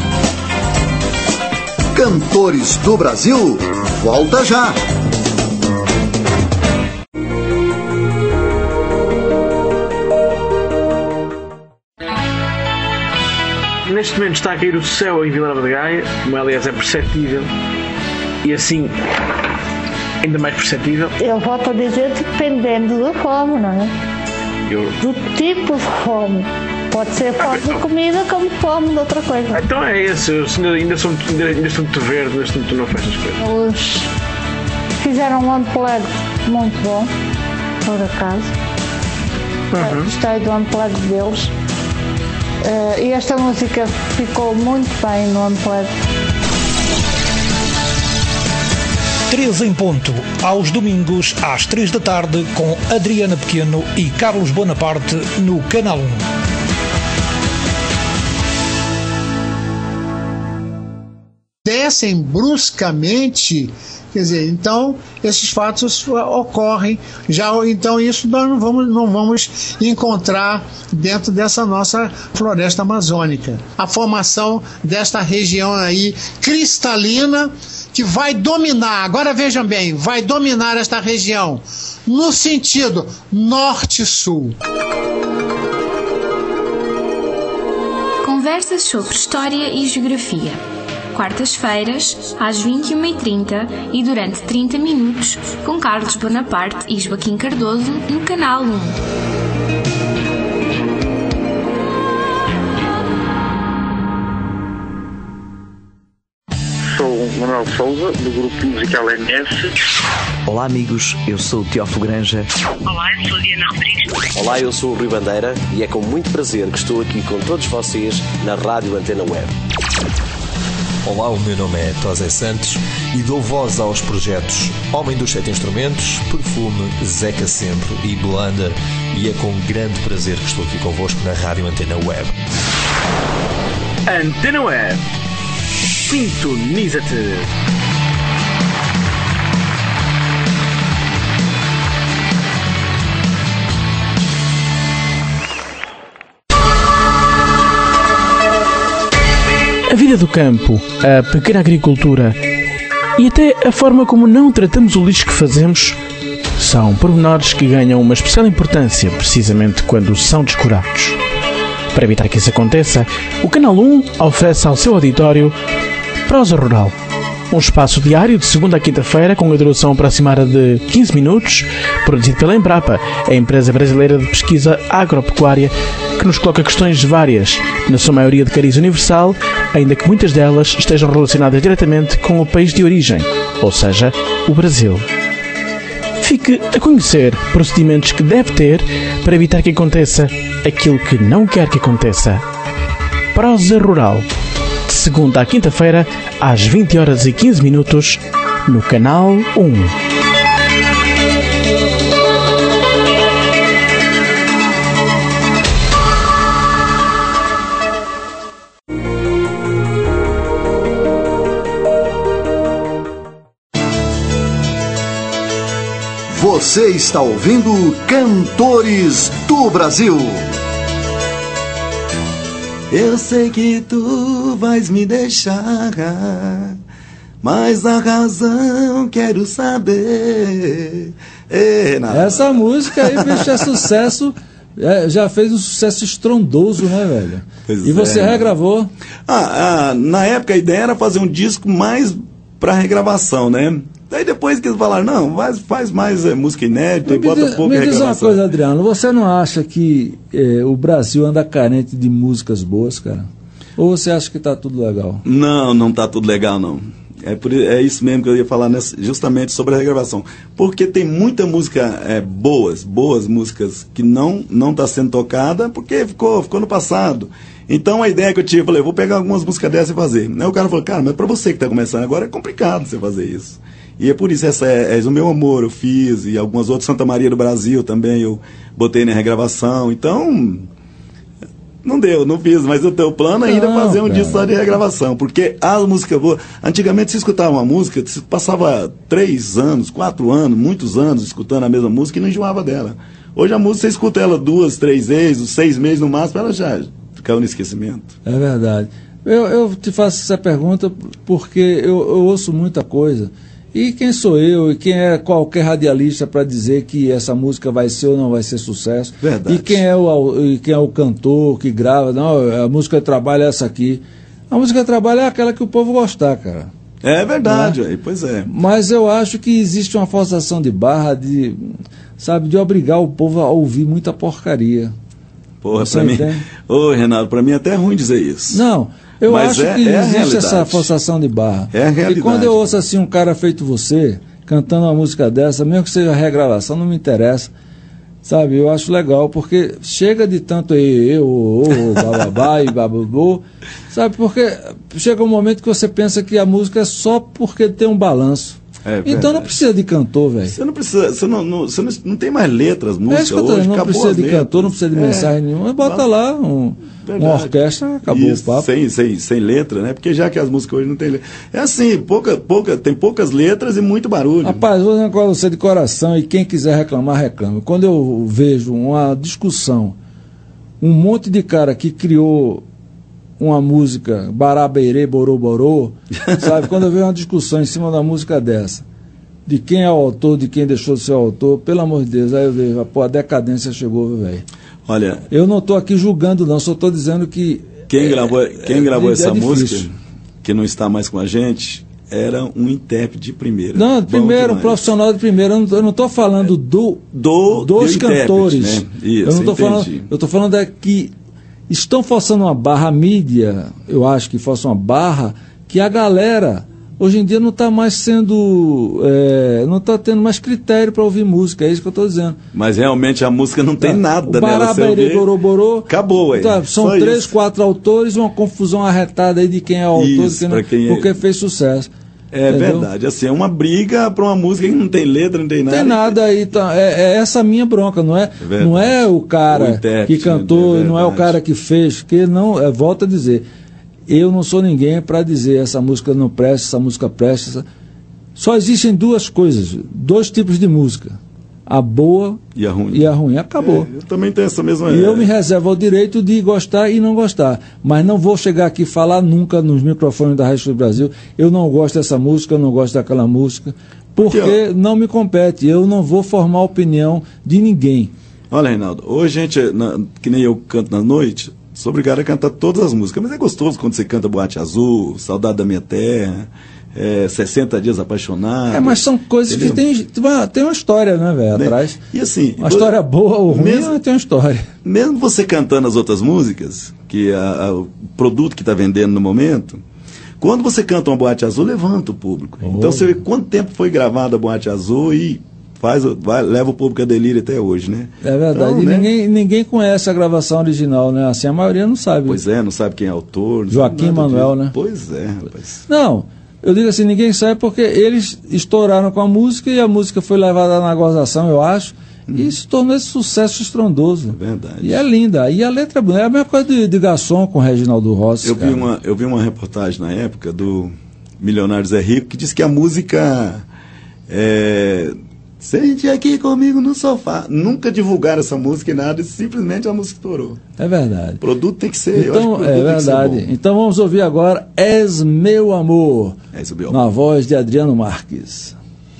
Cantores do Brasil, volta já! Neste momento está a cair o céu em Vila Nova de Gaia, como aliás é perceptível, e assim ainda mais perceptível. Eu volto a dizer, dependendo da fome, não é? Eu... Do tipo de fome. Pode ser fome de comida como fome de outra coisa. Então é isso, eu ainda, sou, ainda, ainda estou muito verde, neste momento não faço as coisas. Eles fizeram um unplugged muito bom, por acaso. Uhum. Gostei do unplugged deles. Uh, e esta música ficou muito bem no unplugged. três em ponto, aos domingos às três da tarde, com Adriana Pequeno e Carlos Bonaparte no Canal um. Descem bruscamente, quer dizer, então esses fatos ocorrem, já então isso nós não vamos, não vamos encontrar dentro dessa nossa floresta amazônica. A formação desta região aí cristalina que vai dominar, agora vejam bem, vai dominar esta região no sentido norte-sul. Conversas sobre história e geografia. Quartas-feiras, às vinte e uma e trinta e durante trinta minutos, com Carlos Bonaparte e Joaquim Cardoso, no Canal um. Sou Manuel Souza, do grupo musical N S. Olá amigos, eu sou o Teófilo Granja. Olá, eu sou Diana Rodrigues. Olá, eu sou o Rui Bandeira e é com muito prazer que estou aqui com todos vocês na Rádio Antena Web. Olá, o meu nome é Tosé Santos e dou voz aos projetos Homem dos Sete Instrumentos, Perfume, Zeca Sempre e Blanda, e é com grande prazer que estou aqui convosco na Rádio Antena Web. Antena Web. Sintoniza-te. A vida do campo, a pequena agricultura e até a forma como não tratamos o lixo que fazemos são pormenores que ganham uma especial importância precisamente quando são descurados. Para evitar que isso aconteça, o Canal um oferece ao seu auditório Prosa Rural, um espaço diário de segunda a quinta-feira com a duração aproximada de quinze minutos, produzido pela Embrapa, a empresa brasileira de pesquisa agropecuária, que nos coloca questões várias, na sua maioria de cariz universal, ainda que muitas delas estejam relacionadas diretamente com o país de origem, ou seja, o Brasil. Fique a conhecer procedimentos que deve ter para evitar que aconteça aquilo que não quer que aconteça. Prosa Rural, de segunda à quinta-feira, às vinte horas e quinze minutos, no Canal um. Você está ouvindo Cantores do Brasil. Eu sei que tu vais me deixar, mas a razão quero saber. Ei, essa música aí, bicho, é sucesso. É, já fez um sucesso estrondoso, né, velho? Pois e você é. regravou? Ah, ah, na época a ideia era fazer um disco mais pra regravação, né? Daí depois que eles falaram, não, faz, faz mais é, música inédita e bota diz, pouco Me diz regravação. uma coisa, Adriano, você não acha que é, o Brasil anda carente de músicas boas, cara? Ou você acha que tá tudo legal? Não, não tá tudo legal, não. É, por, é isso mesmo que eu ia falar nessa, justamente sobre a regravação. Porque tem muita música é, boas, boas músicas que não não tá sendo tocada porque ficou, ficou no passado. Então a ideia que eu tive, eu falei, vou pegar algumas músicas dessas e fazer. Aí o cara falou, cara, mas pra você que tá começando agora é complicado você fazer isso. E é por isso, essa é, é o Meu Amor, eu fiz, e algumas outras, Santa Maria do Brasil também, eu botei na regravação. Então, não deu, não fiz, mas o teu plano ainda é fazer um disco só de regravação, porque a música boa, antigamente você escutava uma música, você passava três anos, quatro anos, muitos anos escutando a mesma música e não enjoava dela. Hoje a música, você escuta ela duas, três vezes, seis meses no máximo, ela já caiu no esquecimento. É verdade. Eu, eu te faço essa pergunta porque eu, eu ouço muita coisa. E quem sou eu e quem é qualquer radialista para dizer que essa música vai ser ou não vai ser sucesso? Verdade. E quem é o, e quem é o cantor que grava? Não, a música de trabalho é essa aqui. A música de trabalho é aquela que o povo gostar, cara. É verdade, né? Pois é. Mas eu acho que existe uma forçação de barra de, sabe, de obrigar o povo a ouvir muita porcaria. Porra, Você pra entende? mim... Ô, Renato, pra mim é até ruim dizer isso. Não, eu Mas acho é, que é existe essa forçação de barra. É a realidade. E quando eu ouço assim um cara feito você, cantando uma música dessa, mesmo que seja regravação, não me interessa. Sabe, eu acho legal, porque chega de tanto aí, eu, eu, bababá e bababô, sabe, porque chega um momento que você pensa que a música é só porque tem um balanço. É então não precisa de cantor, velho. Você não precisa, você não, não, você não, não tem mais letras, música é isso que eu tô, hoje, não precisa de letras. cantor, não precisa de é. mensagem nenhuma, bota lá um, uma orquestra, acabou Isso, o papo. Sem, sem, sem letra, né? Porque já que as músicas hoje não tem letra. É assim, pouca, pouca, tem poucas letras e muito barulho. Rapaz, vou dizer com você de coração, e quem quiser reclamar, reclame. Quando eu vejo uma discussão, um monte de cara que criou uma música, Barabeirê, Boroborô, sabe? Quando eu vejo uma discussão em cima da música dessa, de quem é o autor, de quem deixou de ser o autor, pelo amor de Deus, aí eu vejo, pô, a decadência chegou, velho. Olha, eu não estou aqui julgando, não, só estou dizendo que... Quem é, gravou, quem gravou é, essa é música, que não está mais com a gente, era um intérprete de primeira. Não, primeiro, um profissional de primeira. Eu não estou falando do, do dos do cantores. Né? Isso, eu não estou falando. Eu estou falando é que estão forçando uma barra, a mídia, eu acho que força uma barra, que a galera... Hoje em dia não está mais sendo, é, não está tendo mais critério para ouvir música, é isso que eu estou dizendo. Mas realmente a música não tem tá. nada o nela. Barabeirê, Boroborô, acabou aí. Tá, são Só três, isso. quatro autores, uma confusão arretada aí de quem é o autor, isso, de quem não, quem porque é... fez sucesso. É entendeu? Verdade, assim, é uma briga para uma música que não tem letra, não tem nada. Não tem nada aí, tá, é, é essa a minha bronca, não é, é não é o cara o que cantou, não é o cara que fez, que não, é, volto a dizer. eu não sou ninguém para dizer essa música não presta, essa música presta. Essa... Só existem duas coisas, dois tipos de música. A boa e a ruim. E a ruim. Acabou. É, eu também tenho essa mesma... E eu me reservo o direito de gostar e não gostar. Mas não vou chegar aqui e falar nunca nos microfones da Rádio do Brasil, eu não gosto dessa música, eu não gosto daquela música, porque aqui, não me compete. Eu não vou formar opinião de ninguém. Olha, Reinaldo, hoje a gente, na, que nem eu canto na noite, sou obrigado a cantar todas as músicas. Mas é gostoso quando você canta Boate Azul, Saudade da Minha Terra... É, sessenta Dias Apaixonado. É, mas são coisas entendeu? que tem, tem uma história, né, velho, né? Atrás. E assim... Uma história boa ou ruim, mesmo, tem uma história. Mesmo você cantando as outras músicas, que a, a, o produto que está vendendo no momento, quando você canta uma Boate Azul, levanta o público. Oh. Então você vê quanto tempo foi gravada a Boate Azul e faz, vai, leva o público a delírio até hoje, né? É verdade. Então, e né? ninguém, ninguém conhece a gravação original, né? Assim, a maioria não sabe. Pois é, não sabe quem é autor. Joaquim Manuel, né? Pois é, rapaz. Não... Eu digo assim, ninguém sabe porque eles estouraram com a música e a música foi levada na gozação, eu acho, hum. e se tornou esse sucesso estrondoso. É verdade. E é linda. E a letra é a mesma coisa de, de Garçom com Reginaldo Rossi. Eu vi, uma, eu vi uma reportagem na época do Milionário Zé Rico que disse que a música é, sente aqui comigo no sofá. Nunca divulgaram essa música e nada, e simplesmente a música estourou. É verdade. O produto tem que ser. Então, eu acho que é verdade. Então vamos ouvir agora És Meu Amor, És meu na amor. voz de Adriano Marques.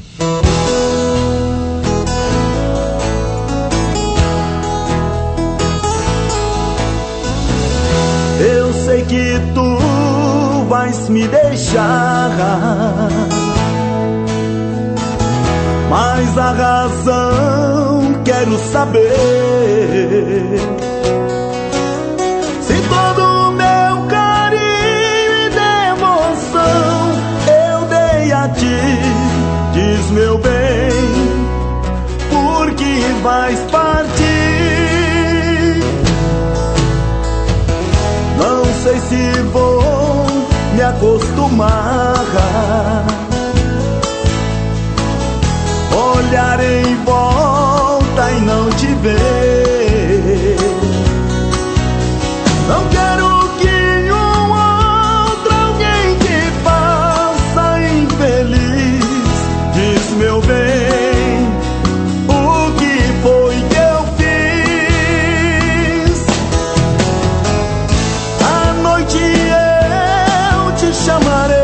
Eu sei que tu vais me deixar, mas a razão quero saber. Se todo o meu carinho e devoção eu dei a ti, diz meu bem, por que vais partir? Não sei se vou me acostumar, olhar em volta e não te ver. Não quero que um outro alguém te faça infeliz, diz meu bem, o que foi que eu fiz? À noite eu te chamarei,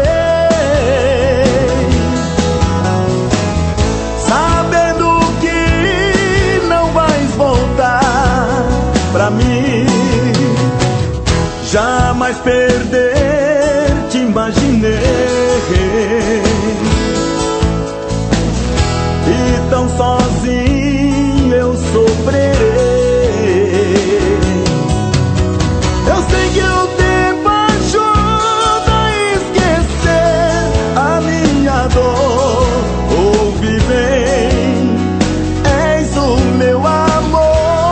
jamais perder te imaginei, e tão sozinho eu sofrerei. Eu sei que o tempo ajuda a esquecer a minha dor. Ouve bem, és o meu amor.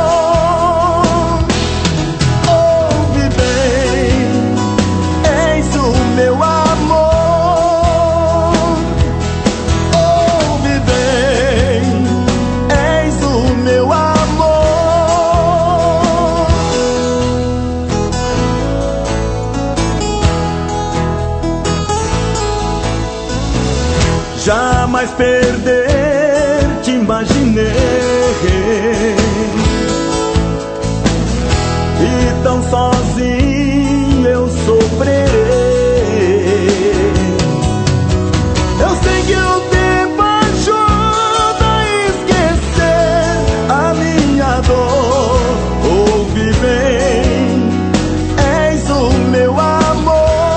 Jamais perder te imaginei, e tão sozinho eu sofrerei. Eu sei que o tempo ajuda a esquecer a minha dor. Ouve bem, és o meu amor.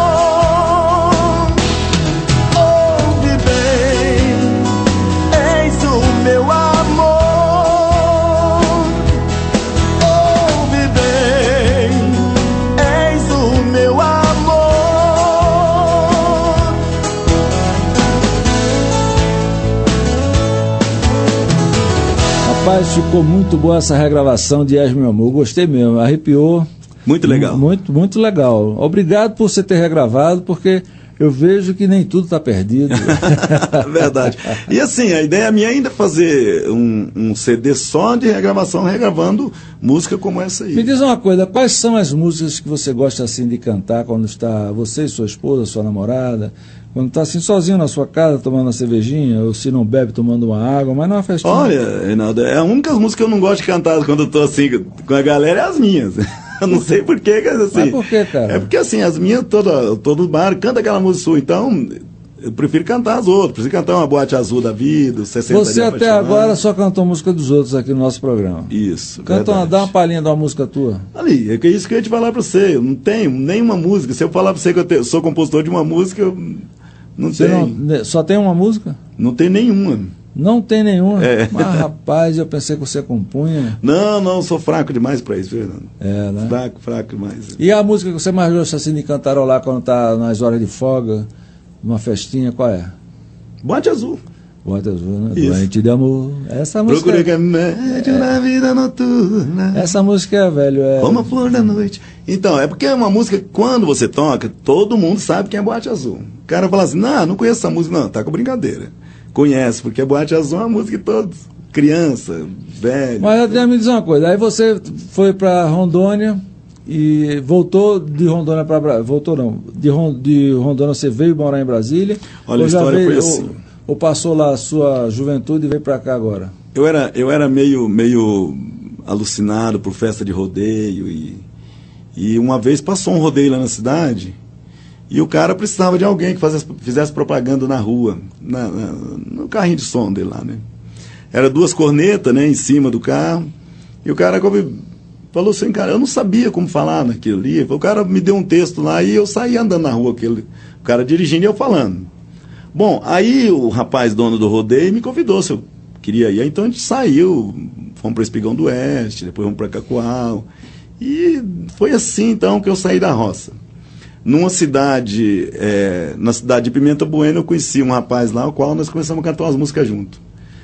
Rapaz, ficou muito boa essa regravação de És Meu Amor. Gostei mesmo, arrepiou. Muito legal. Muito, muito legal. Obrigado por você ter regravado, porque eu vejo que nem tudo está perdido. Verdade. E assim, a ideia minha é ainda fazer um, um C D só de regravação, regravando música como essa aí. Me diz uma coisa, quais são as músicas que você gosta assim de cantar quando está você e sua esposa, sua namorada, quando está assim sozinho na sua casa tomando uma cervejinha, ou se não bebe tomando uma água, mas não é uma festinha? Olha, Reinaldo, é a única música que eu não gosto de cantar quando eu tô assim com a galera é as minhas. Eu não sei porquê, assim. Mas por quê, cara? É porque assim, as minhas, todo, todo bar canta aquela música sua, então eu prefiro cantar as outras, prefiro cantar uma Boate Azul da vida, sessenta Você até agora só cantou música dos outros aqui no nosso programa. Isso, Canta uma, dá uma palhinha de uma música tua. Ali, é isso que eu ia te falar pra você, eu não tenho nenhuma música, se eu falar pra você que eu, te, eu sou compositor de uma música, eu não você tenho. Não, só tem uma música? Não tem nenhuma. Não tem nenhuma? É. Mas, rapaz, eu pensei que você compunha. Não, não, sou fraco demais pra isso, Fernando. É, né? Fraco, fraco demais. E a música que você mais gosta assim de cantarolar quando tá nas horas de folga, numa festinha, qual é? Boate Azul. Boate Azul, né? Isso. Doente de amor. Essa música. Procurei remédio é, na vida noturna. Essa música é, velho. É... Como a flor da noite. Então, é porque é uma música que quando você toca, todo mundo sabe quem é Boate Azul. O cara fala assim: não, não conheço essa música, não, tá com brincadeira. Conhece, porque Boate Azul é uma música que todos, criança, velho. Mas eu me diz uma coisa, aí você foi para Rondônia e voltou de Rondônia para voltou não, de, de Rondônia você veio morar em Brasília? Olha, a história veio, foi assim. Ou, ou passou lá a sua juventude e veio para cá agora? Eu era, eu era meio, meio alucinado por festa de rodeio e, e uma vez passou um rodeio lá na cidade. E o cara precisava de alguém que fazesse, fizesse propaganda na rua, na, na, no carrinho de som dele lá, né? Era duas cornetas, né, em cima do carro. E o cara falou assim, cara, eu não sabia como falar naquilo ali. O cara me deu um texto lá e eu saí andando na rua, aquele, o cara dirigindo e eu falando. Bom, aí o rapaz dono do rodeio me convidou se eu queria ir. Então a gente saiu, fomos para Espigão do Oeste, depois fomos para Cacoal. E foi assim então que eu saí da roça. Numa cidade, é, na cidade de Pimenta Bueno, eu conheci um rapaz lá, o qual nós começamos a cantar umas músicas junto.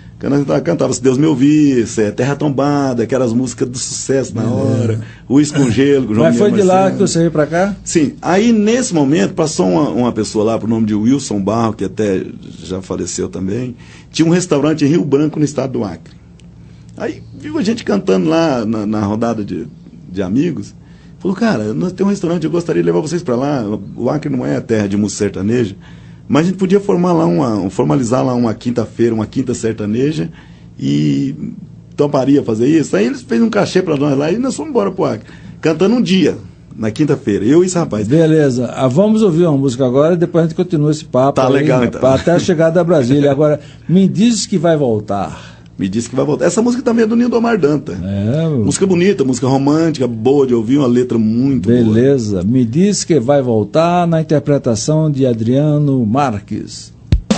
Nós cantava Se Deus Me Ouvisse, Terra Tombada, aquelas músicas do sucesso na hora, Ruiz com Gelo. Mas foi de lá que você veio pra cá? Sim. Aí, nesse momento, passou uma, uma pessoa lá, por nome de Wilson Barro, que até já faleceu também. Tinha um restaurante em Rio Branco, no estado do Acre. Aí, viu a gente cantando lá na, na rodada de, de amigos. Falou, cara, nós temos um restaurante, eu gostaria de levar vocês para lá. O Acre não é a terra de música sertaneja, mas a gente podia formar lá uma, formalizar lá uma quinta-feira, uma quinta sertaneja, e toparia fazer isso. Aí eles fez um cachê para nós lá e nós fomos embora pro Acre, cantando um dia, na quinta-feira, eu e esse rapaz. Beleza, ah, vamos ouvir uma música agora e depois a gente continua esse papo. Tá aí, legal, então. Até a chegada a Brasília. Agora, me diz que vai voltar. Me disse que vai voltar. Essa música também é do Lindomar Danta. É, música bonita, música romântica, boa de ouvir, uma letra muito Beleza. boa. Beleza. Me diz que vai voltar na interpretação de Adriano Marques.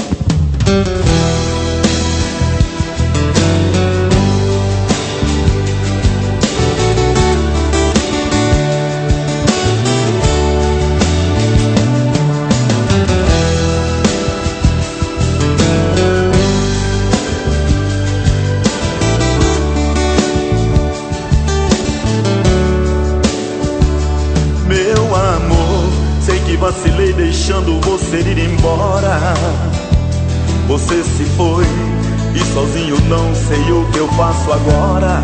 Vacilei deixando você ir embora. Você se foi e sozinho não sei o que eu faço agora.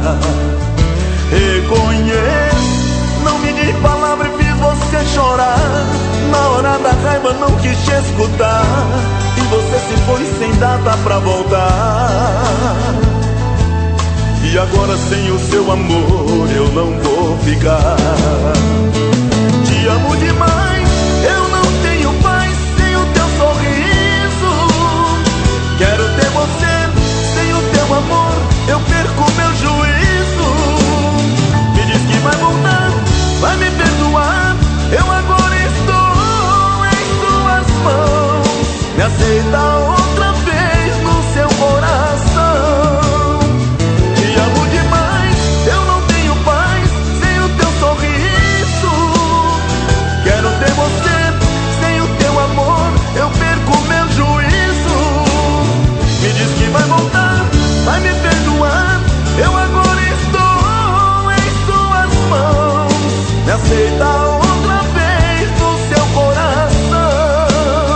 Reconheço, não me di palavra e fiz você chorar. Na hora da raiva não quis te escutar e você se foi sem data pra voltar. E agora sem o seu amor eu não vou ficar. Te amo demais, eu não tenho paz sem o teu sorriso. Quero ter você, sem o teu amor eu perco meu juízo. Me diz que vai voltar, vai me perdoar. Eu agora estou em suas mãos. Me aceita outra vez no seu coração. Te amo demais, eu não tenho paz sem o teu sorriso. Quero ter você, sem o teu amor eu perco meu juízo. Me diz que vai voltar, vai me perdoar. Eu agora estou em suas mãos. Me aceita outra vez no seu coração.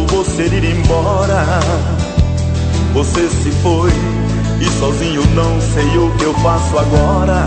deixado você ir embora. Você se foi e sozinho não sei o que eu faço agora.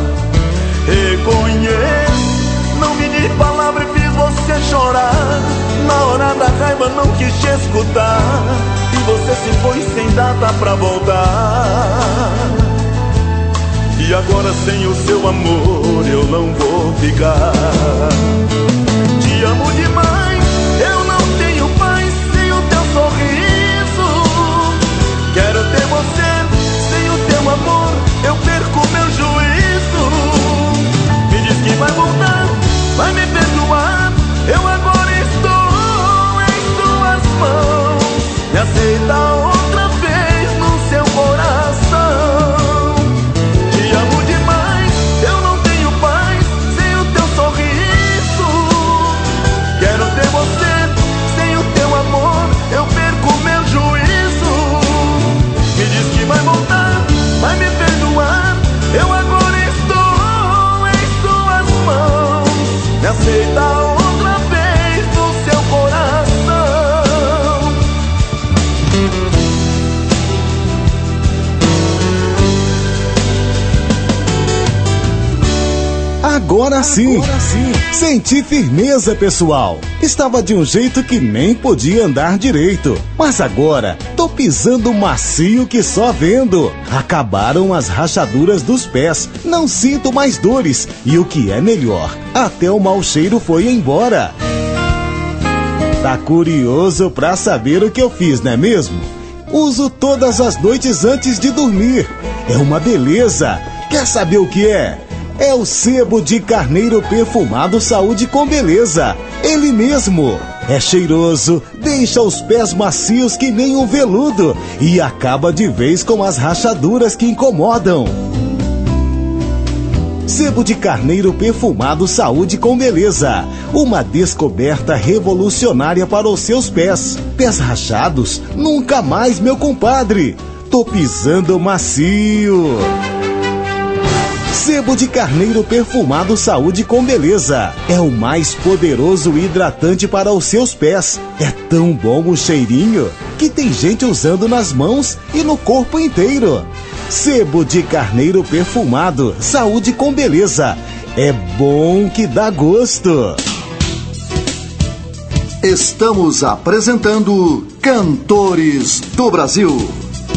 Reconheço, não me di palavra e fiz você chorar. Na hora da raiva não quis te escutar e você se foi sem data pra voltar. E agora sem o seu amor eu não vou ficar. Te amo demais, eu não tenho paz sem o teu sorriso. Quero ter você, sem o teu amor eu perco meu juízo. Me diz que vai voltar, vai me perdoar. Eu agora estou em suas mãos. Me aceita outra vez no seu coração. Te amo demais, eu não tenho paz sem o teu sorriso. Quero ter você, sem o teu amor eu perco meu juízo. Me diz que vai voltar, vai me perdoar. Eu agora estou em suas mãos. Me aceita outra vez no seu coração. Agora sim, Agora sim, senti firmeza, pessoal. Estava de um jeito que nem podia andar direito, mas agora tô pisando macio que só vendo. Acabaram as rachaduras dos pés, não sinto mais dores e o que é melhor, até o mau cheiro foi embora. Tá curioso pra saber o que eu fiz, não é mesmo? Uso todas as noites antes de dormir. É uma beleza. Quer saber o que é? É o sebo de carneiro perfumado Saúde com Beleza. Ele mesmo. É cheiroso, deixa os pés macios que nem um veludo e acaba de vez com as rachaduras que incomodam. Sebo de carneiro perfumado Saúde com Beleza. Uma descoberta revolucionária para os seus pés. Pés rachados? Nunca mais, meu compadre. Tô pisando macio. Sebo de carneiro perfumado Saúde com Beleza. É o mais poderoso hidratante para os seus pés. É tão bom o cheirinho que tem gente usando nas mãos e no corpo inteiro. Sebo de carneiro perfumado Saúde com Beleza. É bom que dá gosto. Estamos apresentando Cantores do Brasil.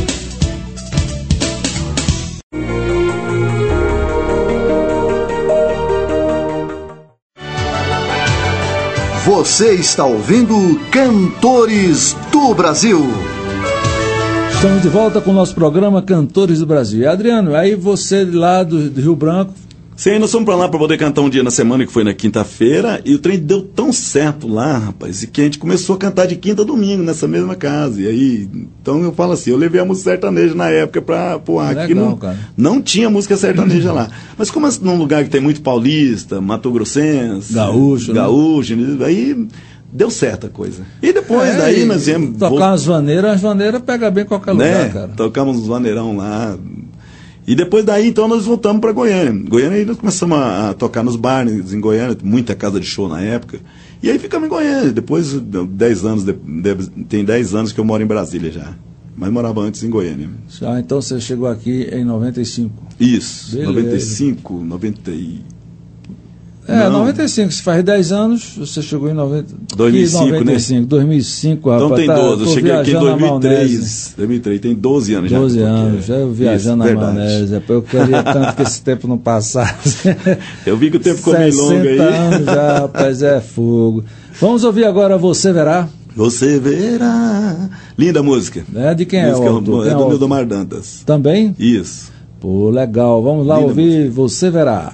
Você está ouvindo Cantores do Brasil. Estamos de volta com o nosso programa Cantores do Brasil. E Adriano, aí você lá do, do Rio Branco... Sim, nós fomos pra lá pra poder cantar um dia na semana, que foi na quinta-feira, e o trem deu tão certo lá, rapaz, e que a gente começou a cantar de quinta a domingo nessa mesma casa. E aí, então eu falo assim, eu levei a música sertaneja na época pra pôr aqui. Não, não tinha música sertaneja lá. Mas como é num lugar que tem muito paulista, Mato Grossense, gaúcho, gaúcho, né? Aí deu certa a coisa. E depois é, daí nós viemos... Tocar vou... umas vaneiras, as vaneiras pega bem em qualquer lugar, né? Cara. Tocamos uns vaneirão lá... E depois daí, então, nós voltamos para Goiânia. Goiânia, aí nós começamos a, a tocar nos bares em Goiânia, muita casa de show na época. E aí ficamos em Goiânia. Depois, dez anos, de, de, tem dez anos que eu moro em Brasília já. Mas morava antes em Goiânia. Ah, então você chegou aqui em noventa e cinco. Isso, beleza. noventa e cinco, noventa e... É, não. noventa e cinco, se faz dez anos, você chegou em noventa... dois mil e cinco, noventa e cinco, né? dois mil e cinco, rapaz. Então tem doze, tá, eu cheguei aqui em dois mil e três. dois mil e três, tem doze anos já. doze anos, já eu viajando Isso, na maionese. Eu queria tanto que esse tempo não passasse. Eu vi que o tempo ficou meio longo aí. sessenta anos já, rapaz, é fogo. Vamos ouvir agora Você Verá. Você verá. Linda música. É, de quem música é o autor? É quem do é Mildomar Dantas. Também? Isso. Pô, legal. Vamos lá Linda ouvir música. Você Verá.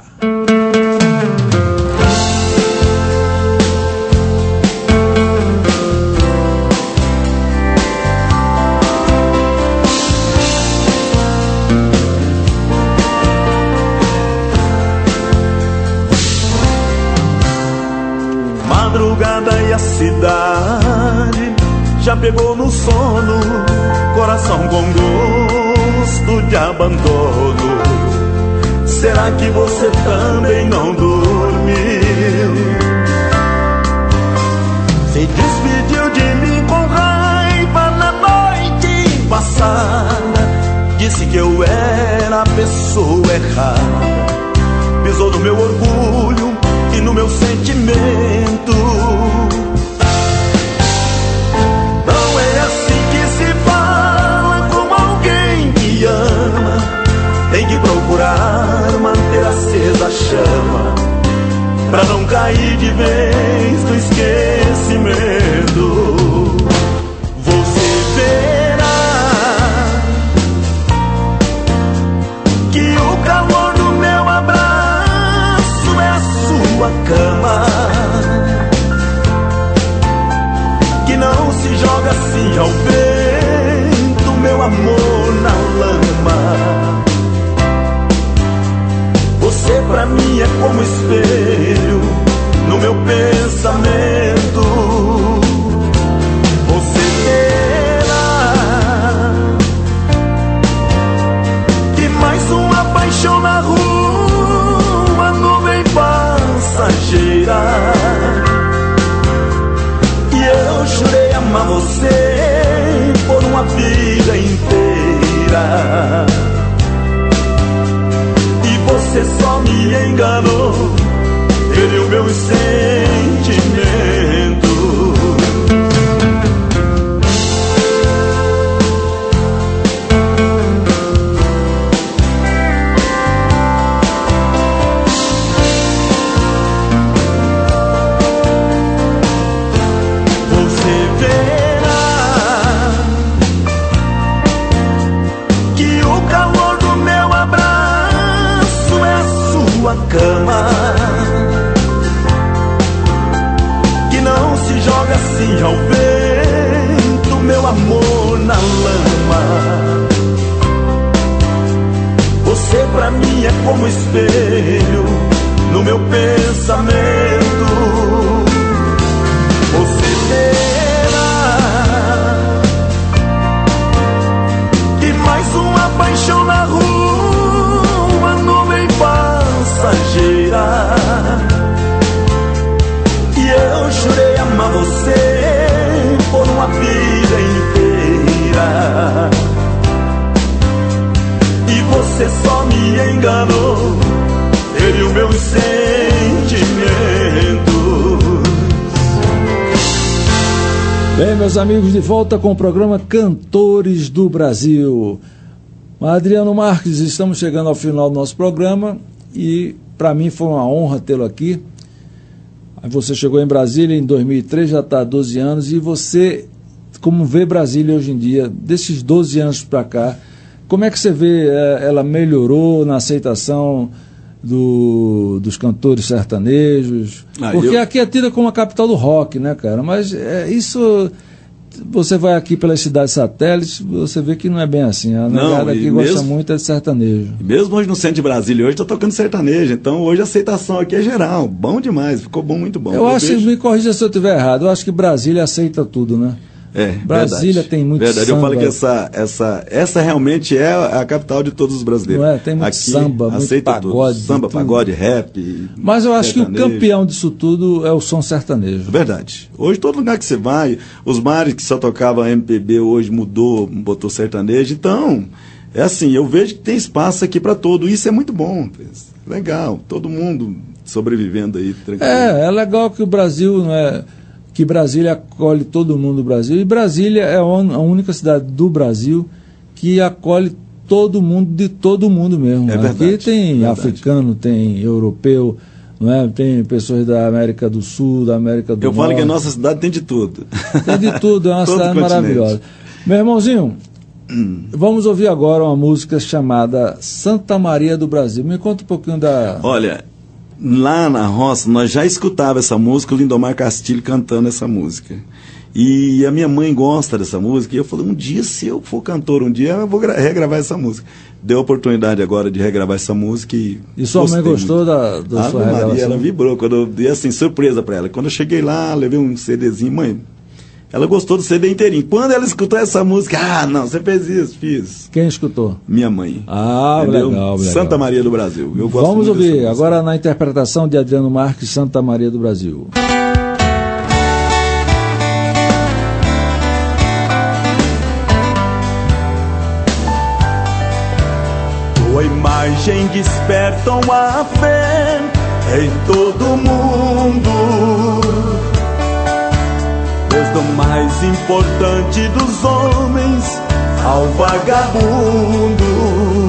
Cidade já pegou no sono, coração com gosto de abandono. Será que você também não dormiu? Se despediu de mim passada, disse que eu era a pessoa errada. Pisou no meu orgulho e no meu sentimento. Não é assim que se fala com alguém que ama. Tem que procurar manter acesa a chama, pra não cair de vez no esquecimento. Você verá que o calor do meu abraço é a sua cama, que não se joga assim ao vento, meu amor, na lama. Você pra mim é como espelho no meu pensamento. Você terá que mais uma paixão na rua, nuvem passageira. E eu jurei amar você por uma vida inteira. Você só me enganou, feriu meus sentimentos. Você verá que o calor do meu abraço é a sua cama, que não se joga assim ao vento, meu amor, na lama. Você pra mim é como espelho no meu pensamento. Você terá que mais uma paixão na rua, nuvem passageira. E eu jurei amar você por uma vida inteira. E você só me enganou, feriu meus sentimentos. Bem, meus amigos, de volta com o programa Cantores do Brasil. Adriano Marques, estamos chegando ao final do nosso programa e para mim foi uma honra tê-lo aqui. Você chegou em Brasília em dois mil e três, já está há doze anos, e você, como vê Brasília hoje em dia, desses doze anos para cá, como é que você vê, ela melhorou na aceitação do, dos cantores sertanejos? Ah, Porque eu... aqui é tida como a capital do rock, né, cara? Mas é, isso... Você vai aqui pelas cidades satélites, você vê que não é bem assim. A negada aqui gosta mesmo, muito é de sertanejo. Mesmo hoje no centro de Brasília, hoje estou tocando sertanejo. Então hoje a aceitação aqui é geral. Bom demais, ficou bom, muito bom. Eu, eu acho, vejo... me corrija se eu estiver errado, eu acho que Brasília aceita tudo, né? É, Brasília verdade, tem muito verdade. samba. Eu falo que essa, essa, essa realmente é a capital de todos os brasileiros. Não é? Tem muito aqui, samba, muito pagode. Tudo. Samba, pagode, rap. Mas eu acho sertanejo. Que o campeão disso tudo é o som sertanejo. Verdade. Hoje, todo lugar que você vai, os bares que só tocavam M P B hoje mudou, botou sertanejo. Então, é assim, eu vejo que tem espaço aqui para todo. Isso é muito bom. Legal. Todo mundo sobrevivendo aí, tranquilo. É, é legal que o Brasil, não é... que Brasília acolhe todo mundo do Brasil, e Brasília é a única cidade do Brasil que acolhe todo mundo, de todo mundo mesmo. É verdade, aqui tem verdade. africano, tem europeu, não é? Tem pessoas da América do Sul, da América do Eu Norte. falo que a nossa cidade tem de tudo. Tem de tudo, é uma cidade continente. Maravilhosa. Meu irmãozinho, hum. vamos ouvir agora uma música chamada Santa Maria do Brasil. Me conta um pouquinho da... Olha... Lá na roça, nós já escutava essa música, o Lindomar Castilho cantando essa música. E a minha mãe gosta dessa música, e eu falei, um dia, se eu for cantor, um dia eu vou regravar essa música. Deu a oportunidade agora de regravar essa música e... E sua mãe gostou muito. da, da ah, sua Maria, regravação? Ela vibrou, quando eu dei assim, surpresa pra ela. Quando eu cheguei lá, levei um CDzinho, mãe... Ela gostou do C D inteirinho. Quando ela escutou essa música, ah, não, você fez isso, fiz. Quem escutou? Minha mãe. Ah, legal, legal. Santa Maria do Brasil. Eu gosto Vamos muito ouvir agora na interpretação de Adriano Marques, Santa Maria do Brasil. coragem despertam a fé em todo mundo. Desde o mais importante dos homens ao vagabundo,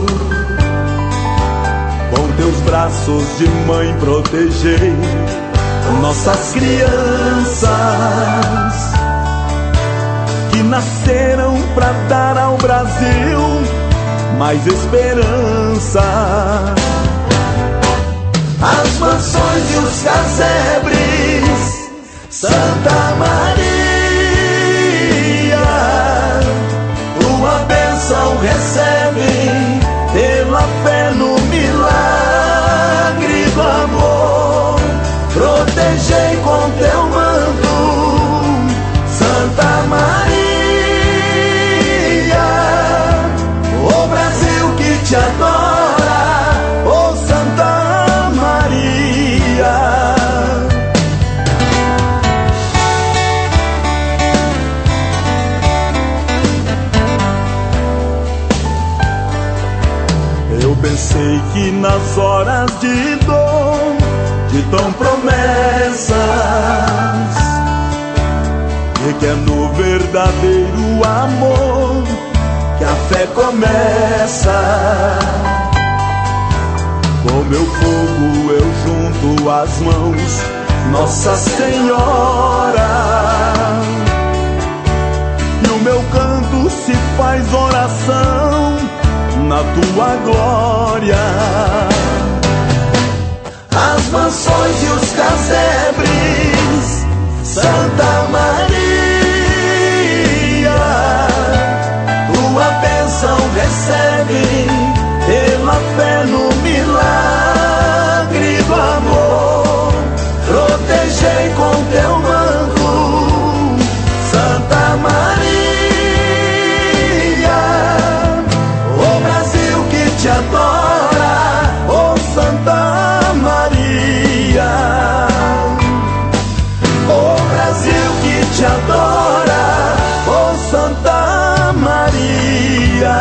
com teus braços de mãe protegei nossas crianças que nasceram pra dar ao Brasil mais esperança. As mansões e os casebres, Santa Maria, tua bênção recebe pela fé no milagre do amor. Protegei com teu manto, Santa Maria, o Brasil que te adora, oh Santa Maria. Eu pensei que nas horas de dor, de tão promessas, e que é no verdadeiro amor que a fé começa. Com meu fogo eu junto as mãos, Nossa Senhora, e o meu canto se faz oração na tua glória. As mansões e os casebres, Santa Maria, tua bênção recebe pela fé no milagre do amor. Protegei com teu manto, Santa Maria, o Brasil que te adora, oh Santa Maria, oh Brasil que te adora, oh Santa Maria.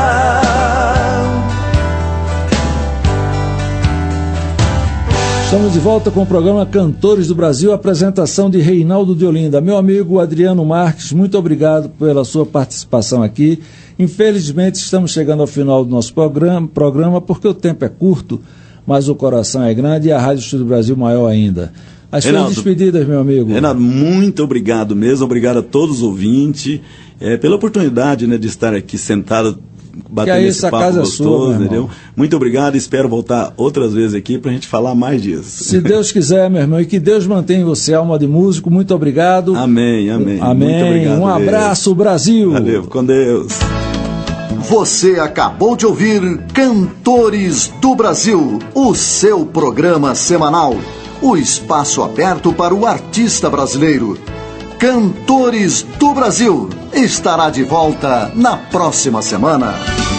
Estamos de volta com o programa Cantores do Brasil, apresentação de Reinaldo de Olinda. Meu amigo Adriano Marques, muito obrigado pela sua participação aqui. Infelizmente estamos chegando ao final do nosso programa, programa porque o tempo é curto, mas o coração é grande e a Rádio Estúdio Brasil maior ainda. As suas despedidas, meu amigo. Renato, muito obrigado mesmo, obrigado a todos os ouvintes, é, pela oportunidade, né, de estar aqui sentado, batendo esse papo casa gostoso, é sua, entendeu? Muito obrigado, espero voltar outras vezes aqui pra gente falar mais disso. Se Deus quiser, meu irmão, e que Deus mantenha você, alma de músico, muito obrigado. Amém, amém. Amém. Muito obrigado, um abraço, Deus. Brasil. Valeu, com Deus. Você acabou de ouvir Cantores do Brasil, o seu programa semanal. O espaço aberto para o artista brasileiro. Cantores do Brasil estará de volta na próxima semana.